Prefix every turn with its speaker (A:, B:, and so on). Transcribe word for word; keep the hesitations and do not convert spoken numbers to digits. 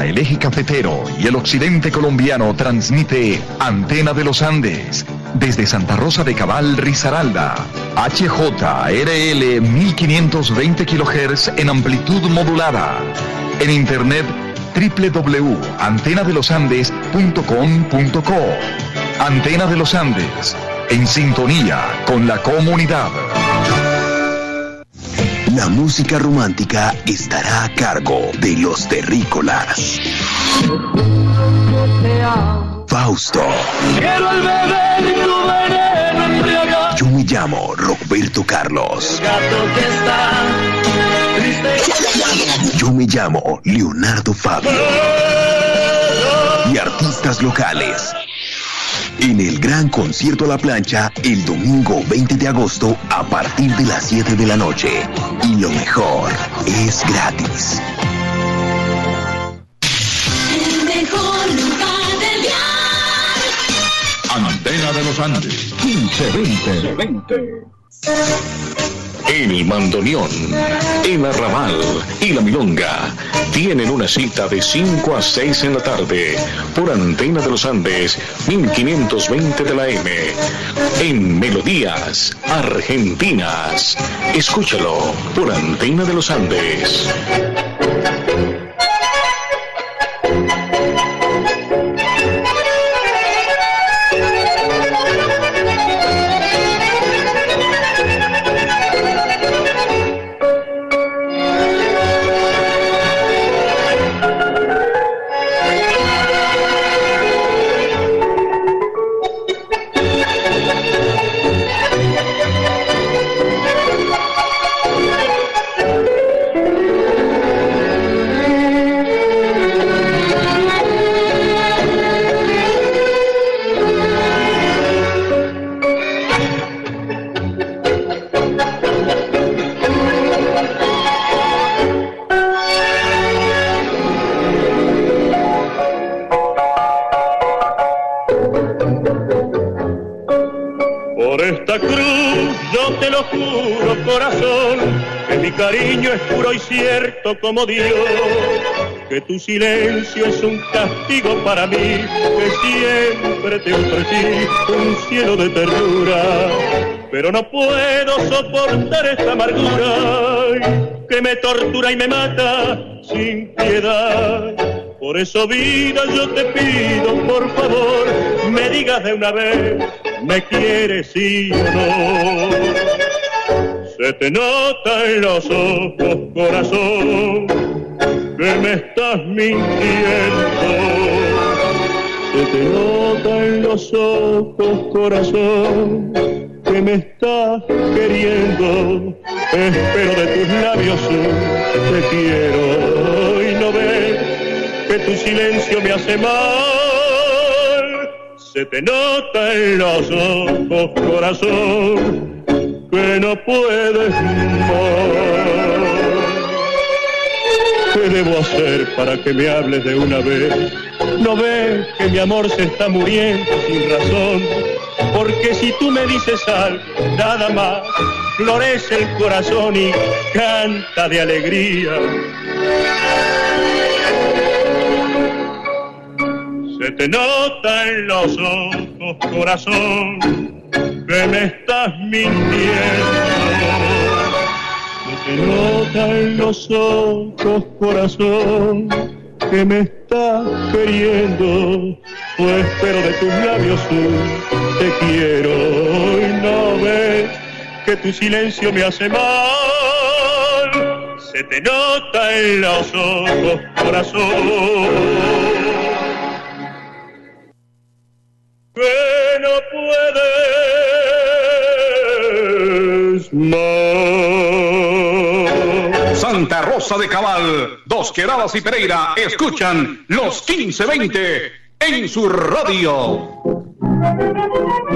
A: Para el eje cafetero y el occidente colombiano transmite Antena de los Andes. Desde Santa Rosa de Cabal, Risaralda. H J R L mil quinientos veinte kilohertz en amplitud modulada. En internet doble u doble u doble u punto antena de los andes punto com punto co. Antena de los Andes. En sintonía con la comunidad.
B: La música romántica estará a cargo de los terrícolas. Fausto.
C: Quiero el bebé de tu veneno embriagado.
B: Yo me llamo Roberto Carlos.
C: El gato que está triste.
B: Yo me llamo Leonardo Fabio. Y artistas locales. En el gran concierto a la plancha, el domingo veinte de agosto, a partir de las siete de la noche. Y lo mejor, es gratis.
D: El mejor lugar del viaje.
E: Antena de los Andes, quince veinte.
F: El bandoneón, el arrabal y la milonga tienen una cita de cinco a seis en la tarde por Antena de los Andes mil quinientos veinte de la M en Melodías Argentinas. Escúchalo por Antena de los Andes.
G: Cariño es puro y cierto como Dios, que tu silencio es un castigo para mí, que siempre te ofrecí un cielo de ternura, pero no puedo soportar esta amargura que me tortura y me mata sin piedad. Por eso, vida, yo te pido, por favor, me digas de una vez, ¿me quieres sí o no? Se te nota en los ojos, corazón, que me estás mintiendo. Se te nota en los ojos, corazón, que me estás queriendo. Espero de tus labios un te quiero y no ves que tu silencio me hace mal. Se te nota en los ojos, corazón, que no puedes más. ¿Qué debo hacer para que me hables de una vez? ¿No ves que mi amor se está muriendo sin razón? Porque si tú me dices algo, nada más, florece el corazón y canta de alegría. Se te nota en los ojos, corazón, que me estás mintiendo. Se te nota en los ojos, corazón, que me estás queriendo. Pues espero de tus labios un te quiero y no ves que tu silencio me hace mal. Se te nota en los ojos, corazón, que no puedes más.
E: Santa Rosa de Cabal, Dos Quebradas y Pereira escuchan los quince veinte en su radio.